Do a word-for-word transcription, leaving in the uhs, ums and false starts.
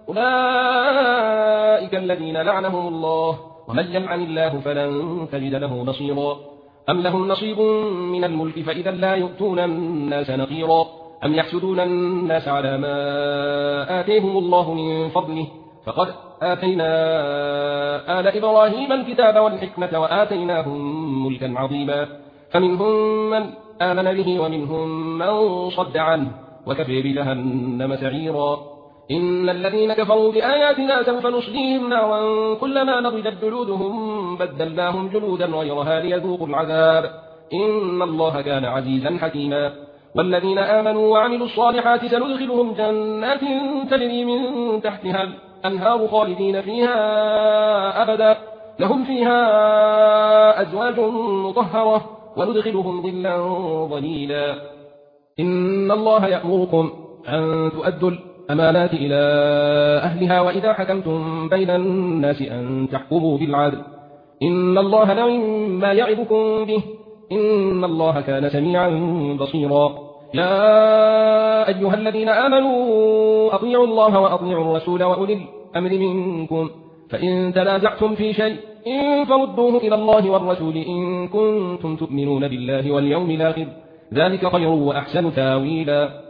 أولئك الذين لعنهم الله ومن يلعن الله فلن تجد له نصيرا أم لهم نصيب من الملك فإذا لا يؤتون الناس نقيرا أم يحسدون الناس على ما آتيهم الله من فضله فقد آتينا آل إبراهيم الكتاب والحكمة وآتيناهم ملكا عظيما فمنهم من آمن به ومنهم من صد عنه وكفى بجهنم سعيرا إن الذين كفروا بآياتنا سوف نصليهم نارا كلما نضجت جلودهم بدلناهم جلودا غيرها ليذوقوا العذاب إن الله كان عزيزا حكيما والذين آمنوا وعملوا الصالحات سندخلهم جنات تجري من تحتها الأنهار خالدين فيها أبدا لهم فيها أزواج مطهرة وندخلهم ظلا ظليلا إن الله يأمركم أن تؤدوا الأمانات إلى أهلها وإذا حكمتم بين الناس أن تحكموا بالعدل إن الله نعم ما يعظكم به إن الله كان سميعا بصيرا يا أيها الذين آمنوا أطيعوا الله وأطيعوا الرسول وأولي الأمر منكم فإن تنازعتم في شيء فردوه إلى الله والرسول إن كنتم تؤمنون بالله واليوم الآخر ذلك خير وأحسن تاويلا